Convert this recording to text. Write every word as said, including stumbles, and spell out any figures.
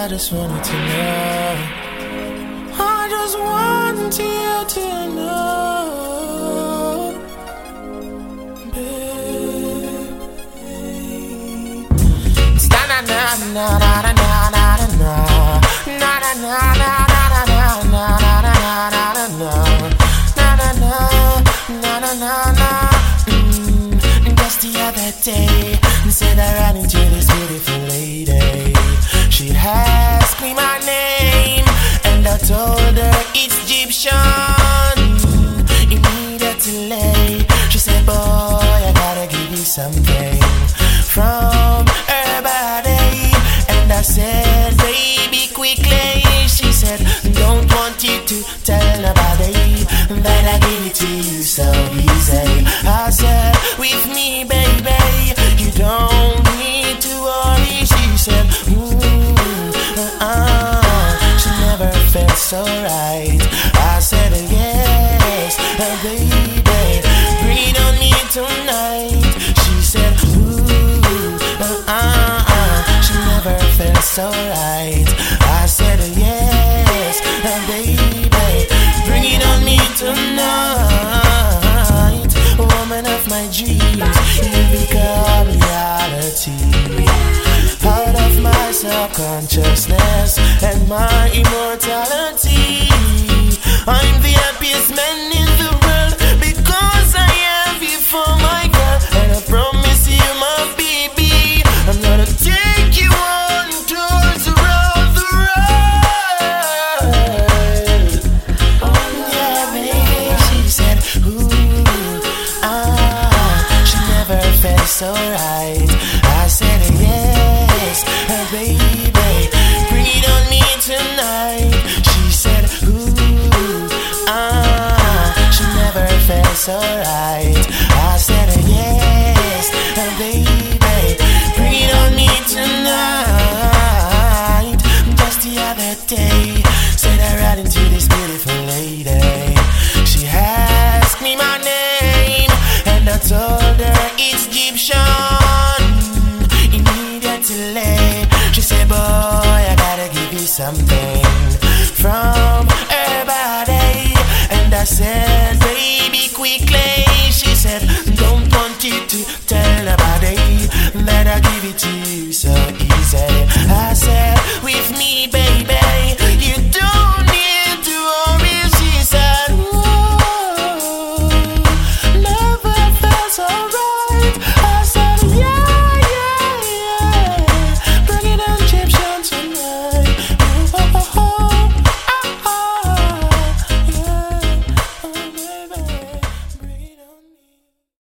just wanted to know. I just want you to know, baby. Na na na na na na na na na na na na na na na na na na. Just the other day, said I ran into this beautiful lady. She asked me my name, and I told her it's Egyptian. Immediately, she said, boy, I gotta give you something from her body. And I said, baby, quickly. She said, don't want you to tell nobody that I give it to you so easy. I said, with me, baby, you don't need to worry. She said, ooh, uh-uh. She never felt so right. I said, yes, baby, bring it on me tonight. She said, ooh, uh-uh. She never felt so right. I said, yes, baby, bring it on me tonight. Woman of my dreams, you become reality. Out of my subconsciousness and my immortality, I'm the happiest man in the world because I have you for my girl. And I promise you, my baby, I'm gonna take you on tours around the world. Oh yeah, baby, she said, ooh, ah, she never felt so right. I said, yes, baby, bring it on me tonight. She said, ooh, ah, she never felt so right.